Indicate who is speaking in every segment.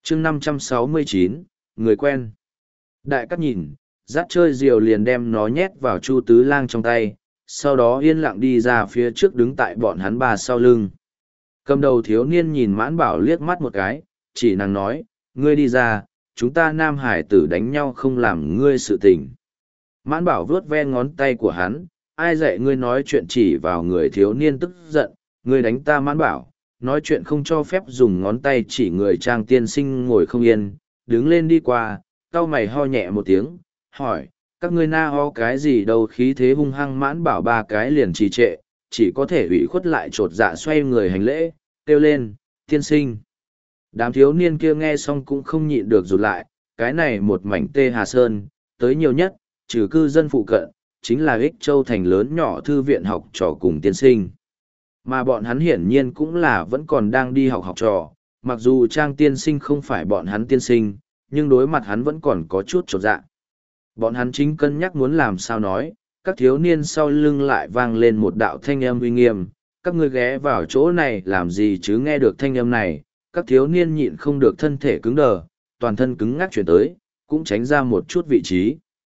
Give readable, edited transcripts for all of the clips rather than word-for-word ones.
Speaker 1: chương 569, người quen. Đại cắt nhìn, dắt chơi diều liền đem nó nhét vào Chu Tứ Lang trong tay, sau đó yên lặng đi ra phía trước đứng tại bọn hắn ba sau lưng. Cầm đầu thiếu niên nhìn Mãn Bảo liếc mắt một cái, chỉ năng nói, ngươi đi ra, chúng ta nam hải tử đánh nhau không làm ngươi sự tình. Mãn Bảo vuốt ve ngón tay của hắn, ai dạy ngươi nói chuyện chỉ vào người thiếu niên tức giận, ngươi đánh ta Mãn Bảo, nói chuyện không cho phép dùng ngón tay chỉ người Trang tiên sinh ngồi không yên, đứng lên đi qua, cau mày ho nhẹ một tiếng, hỏi, các ngươi na ho cái gì đâu, khí thế hung hăng. Mãn Bảo ba cái liền trì trệ, chỉ có thể ủy khuất lại trột dạ xoay người hành lễ, kêu lên, tiên sinh. Đám thiếu niên kia nghe xong cũng không nhịn được rụt lại, cái này một mảnh Tê Hà Sơn, tới nhiều nhất, trừ cư dân phụ cận, chính là Ích Châu thành lớn nhỏ thư viện học trò cùng tiên sinh. Mà bọn hắn hiển nhiên cũng là vẫn còn đang đi học trò, mặc dù Trang tiên sinh không phải bọn hắn tiên sinh, nhưng đối mặt hắn vẫn còn có chút chột dạ. Bọn hắn chính cân nhắc muốn làm sao nói, các thiếu niên sau lưng lại vang lên một đạo thanh âm uy nghiêm, các ngươi ghé vào chỗ này làm gì chứ. Nghe được thanh âm này, các thiếu niên nhịn không được thân thể cứng đờ, toàn thân cứng ngắc chuyển tới, cũng tránh ra một chút vị trí.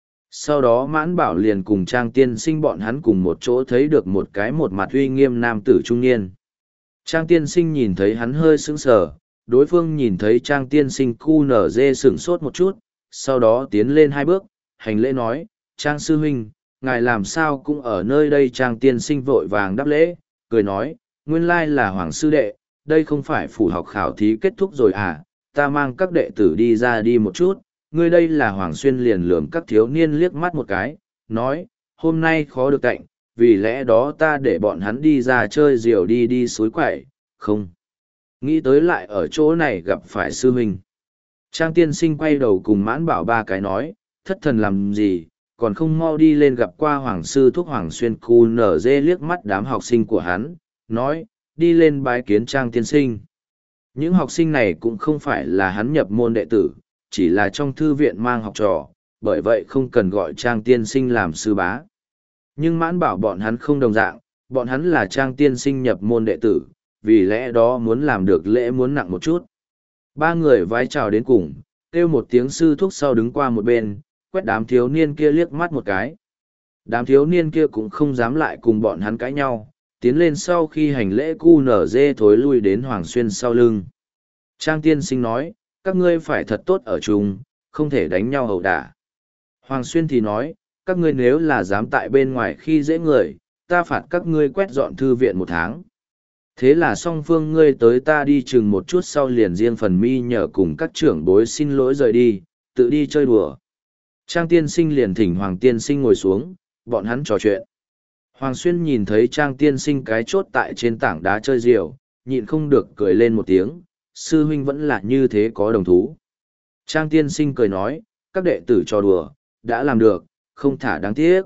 Speaker 1: Sau đó Mãn Bảo liền cùng Trang tiên sinh bọn hắn cùng một chỗ thấy được một mặt uy nghiêm nam tử trung niên. Trang tiên sinh nhìn thấy hắn hơi sững sờ, đối phương nhìn thấy Trang tiên sinh cu nở dê sửng sốt một chút, sau đó tiến lên 2 bước, hành lễ nói, Trang sư huynh, ngài làm sao cũng ở nơi đây. Trang tiên sinh vội vàng đáp lễ, cười nói, nguyên lai là Hoàng sư đệ, đây không phải phủ học khảo thí kết thúc rồi à, ta mang các đệ tử đi ra đi một chút. Ngươi đây là Hoàng Xuyên liền lườm các thiếu niên liếc mắt một cái, nói, hôm nay khó được cạnh, vì lẽ đó ta để bọn hắn đi ra chơi diều đi suối quậy, không. Nghĩ tới lại ở chỗ này gặp phải sư huynh. Trang tiên sinh quay đầu cùng Mãn Bảo ba cái nói, thất thần làm gì, còn không mau đi lên gặp qua Hoàng sư thúc. Hoàng Xuyên cu nở dê liếc mắt đám học sinh của hắn, nói, đi lên bái kiến Trang tiên sinh. Những học sinh này cũng không phải là hắn nhập môn đệ tử, chỉ là trong thư viện mang học trò, bởi vậy không cần gọi Trang tiên sinh làm sư bá. Nhưng Mãn Bảo bọn hắn không đồng dạng, bọn hắn là Trang tiên sinh nhập môn đệ tử, vì lẽ đó muốn làm được lễ muốn nặng một chút. Ba người vái chào đến cùng, kêu một tiếng sư thúc sau đứng qua một bên, quét đám thiếu niên kia liếc mắt một cái. Đám thiếu niên kia cũng không dám lại cùng bọn hắn cãi nhau, tiến lên sau khi hành lễ cu nở dê thối lui đến Hoàng Xuyên sau lưng. Trang tiên sinh nói, các ngươi phải thật tốt ở chung, không thể đánh nhau ẩu đả. Hoàng Xuyên thì nói, các ngươi nếu là dám tại bên ngoài khi dễ người, ta phạt các ngươi quét dọn thư viện 1 tháng. Thế là song phương ngươi tới ta đi chừng một chút sau liền riêng phần mi nhờ cùng các trưởng bối xin lỗi rời đi, tự đi chơi đùa. Trang tiên sinh liền thỉnh Hoàng tiên sinh ngồi xuống, bọn hắn trò chuyện. Hoàng Xuyên nhìn thấy Trang tiên sinh cái chốt tại trên tảng đá chơi diều, nhịn không được cười lên một tiếng, sư huynh vẫn là như thế có đồng thú. Trang tiên sinh cười nói, các đệ tử trò đùa, đã làm được, không thả đáng tiếc.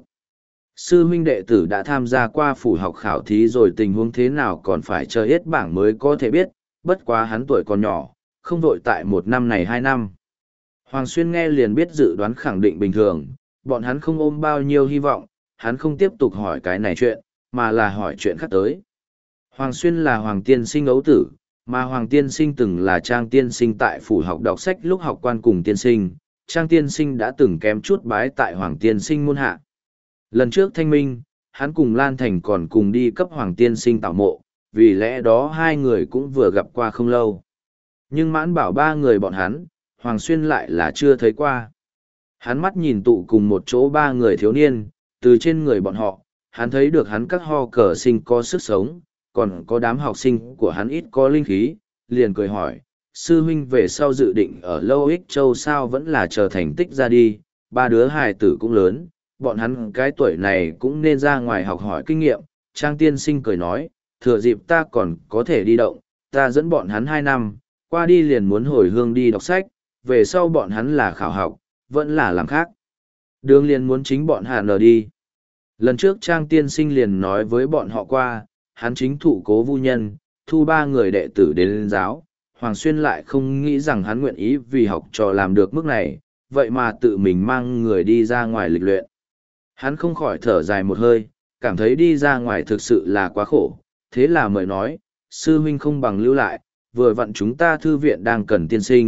Speaker 1: Sư huynh đệ tử đã tham gia qua phủ học khảo thí rồi, tình huống thế nào còn phải chờ hết bảng mới có thể biết, bất quá hắn tuổi còn nhỏ, không vội tại 1 năm này 2 năm. Hoàng Xuyên nghe liền biết dự đoán khẳng định bình thường, bọn hắn không ôm bao nhiêu hy vọng, hắn không tiếp tục hỏi cái này chuyện, mà là hỏi chuyện khác tới. Hoàng Xuyên là Hoàng tiên sinh ấu tử, mà Hoàng tiên sinh từng là Trang tiên sinh tại phủ học đọc sách lúc học quan cùng tiên sinh, Trang tiên sinh đã từng kém chút bái tại Hoàng tiên sinh môn hạ. Lần trước thanh minh, hắn cùng Lan Thành còn cùng đi cấp Hoàng tiên sinh tạo mộ, vì lẽ đó 2 người cũng vừa gặp qua không lâu. Nhưng Mãn Bảo 3 người bọn hắn, Hoàng Xuyên lại là chưa thấy qua. Hắn mắt nhìn tụ cùng một chỗ 3 người thiếu niên, từ trên người bọn họ, hắn thấy được hắn các ho cờ sinh có sức sống, còn có đám học sinh của hắn ít có linh khí, liền cười hỏi, sư huynh về sau dự định ở Lâu Ích Châu sao vẫn là chờ thành tích ra đi, 3 đứa hài tử cũng lớn, bọn hắn cái tuổi này cũng nên ra ngoài học hỏi kinh nghiệm. Trang tiên sinh cười nói, thừa dịp ta còn có thể đi động, ta dẫn bọn hắn 2 năm, qua đi liền muốn hồi hương đi đọc sách, về sau bọn hắn là khảo học, vẫn là làm khác. Đường liền muốn chính bọn hắn ở đi. Lần trước Trang tiên sinh liền nói với bọn họ qua, hắn chính thụ cố vu nhân, thu 3 người đệ tử đến lên giáo. Hoàng Xuyên lại không nghĩ rằng hắn nguyện ý vì học trò làm được mức này, vậy mà tự mình mang người đi ra ngoài lịch luyện. Hắn không khỏi thở dài một hơi, cảm thấy đi ra ngoài thực sự là quá khổ, thế là mời nói, sư huynh không bằng lưu lại, vừa vặn chúng ta thư viện đang cần tiên sinh,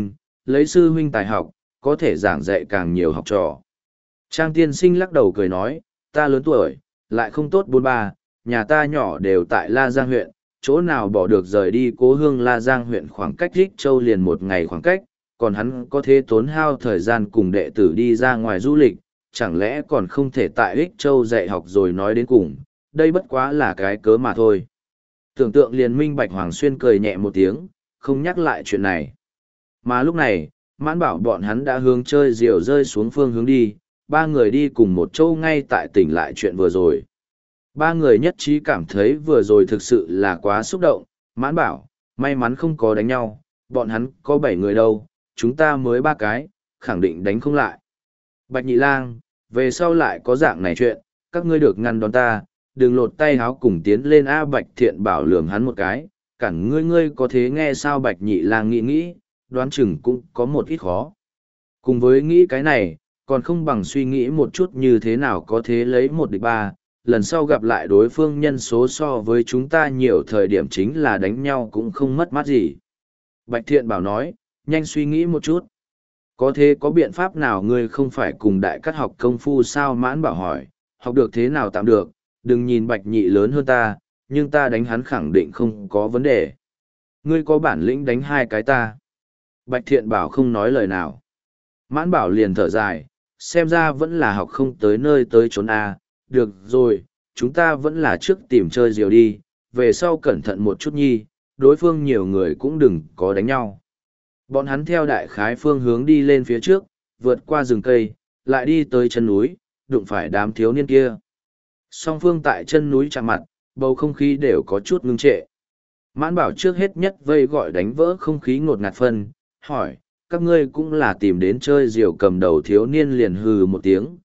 Speaker 1: lấy sư huynh tài học, có thể giảng dạy càng nhiều học trò. Trang tiên sinh lắc đầu cười nói, ta lớn tuổi, lại không tốt bôn ba, nhà ta nhỏ đều tại La Giang huyện, chỗ nào bỏ được rời đi cố hương La Giang huyện khoảng cách Ích Châu liền một ngày khoảng cách, còn hắn có thể tốn hao thời gian cùng đệ tử đi ra ngoài du lịch, chẳng lẽ còn không thể tại Ích Châu dạy học rồi nói đến cùng, đây bất quá là cái cớ mà thôi. Tưởng tượng liền minh bạch Hoàng Xuyên cười nhẹ một tiếng, không nhắc lại chuyện này. Mà lúc này, Mãn Bảo bọn hắn đã hướng chơi diều rơi xuống phương hướng đi, ba người đi cùng một chỗ ngay tại tỉnh lại chuyện vừa rồi. Ba người nhất trí cảm thấy vừa rồi thực sự là quá xúc động, Mãn Bảo, may mắn không có đánh nhau, bọn hắn có 7 người đâu, chúng ta mới 3 cái, khẳng định đánh không lại. Bạch Nhị Lang, về sau lại có dạng này chuyện, các ngươi được ngăn đón ta, đừng lột tay háo cùng tiến lên A. Bạch Thiện Bảo lườm hắn một cái, cản ngươi có thế nghe sao? Bạch Nhị Lang nghĩ, đoán chừng cũng có một ít khó. Cùng với nghĩ cái này, còn không bằng suy nghĩ một chút như thế nào có thế lấy 1-3, lần sau gặp lại đối phương nhân số so với chúng ta nhiều thời điểm chính là đánh nhau cũng không mất mát gì. Bạch Thiện Bảo nói, nhanh suy nghĩ một chút. Có thế có biện pháp nào ngươi không phải cùng đại cắt học công phu sao? Mãn Bảo hỏi, học được thế nào tạm được, đừng nhìn Bạch Nhị lớn hơn ta, nhưng ta đánh hắn khẳng định không có vấn đề. Ngươi có bản lĩnh đánh 2 cái ta. Bạch Thiện Bảo không nói lời nào. Mãn Bảo liền thở dài, xem ra vẫn là học không tới nơi tới chốn A. Được rồi, chúng ta vẫn là trước tìm chơi diều đi, về sau cẩn thận một chút nhi, đối phương nhiều người cũng đừng có đánh nhau. Bọn hắn theo đại khái phương hướng đi lên phía trước, vượt qua rừng cây, lại đi tới chân núi, đụng phải đám thiếu niên kia. Song phương tại chân núi chạm mặt, bầu không khí đều có chút ngưng trệ. Mãn Bảo trước hết nhất vây gọi đánh vỡ không khí ngột ngạt phân, hỏi, các ngươi cũng là tìm đến chơi diều? Cầm đầu thiếu niên liền hừ một tiếng,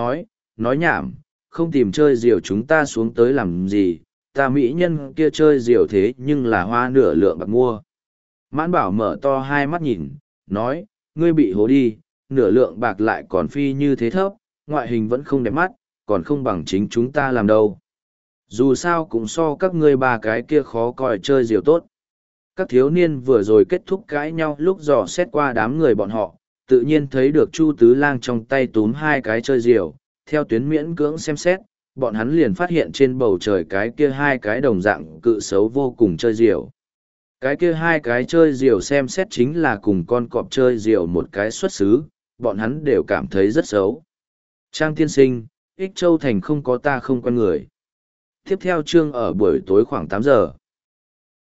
Speaker 1: nói nhảm, không tìm chơi diều chúng ta xuống tới làm gì, ta mỹ nhân kia chơi diều thế nhưng là hoa nửa lượng bạc mua. Mãn Bảo mở to hai mắt nhìn, nói, ngươi bị hố đi, nửa lượng bạc lại còn phi như thế thấp, ngoại hình vẫn không đẹp mắt, còn không bằng chính chúng ta làm đâu. Dù sao cũng so các ngươi 3 cái kia khó coi chơi diều tốt. Các thiếu niên vừa rồi kết thúc cãi nhau lúc dò xét qua đám người bọn họ, tự nhiên thấy được Chu Tứ Lang trong tay túm 2 cái chơi diều, theo tuyến miễn cưỡng xem xét, bọn hắn liền phát hiện trên bầu trời cái kia 2 cái đồng dạng cự xấu vô cùng chơi diều. Cái kia 2 cái chơi diều xem xét chính là cùng con cọp chơi diều một cái xuất xứ, bọn hắn đều cảm thấy rất xấu. Trang tiên sinh, Ích Châu Thành không có ta không quen người. Tiếp theo chương ở buổi tối khoảng 8 giờ.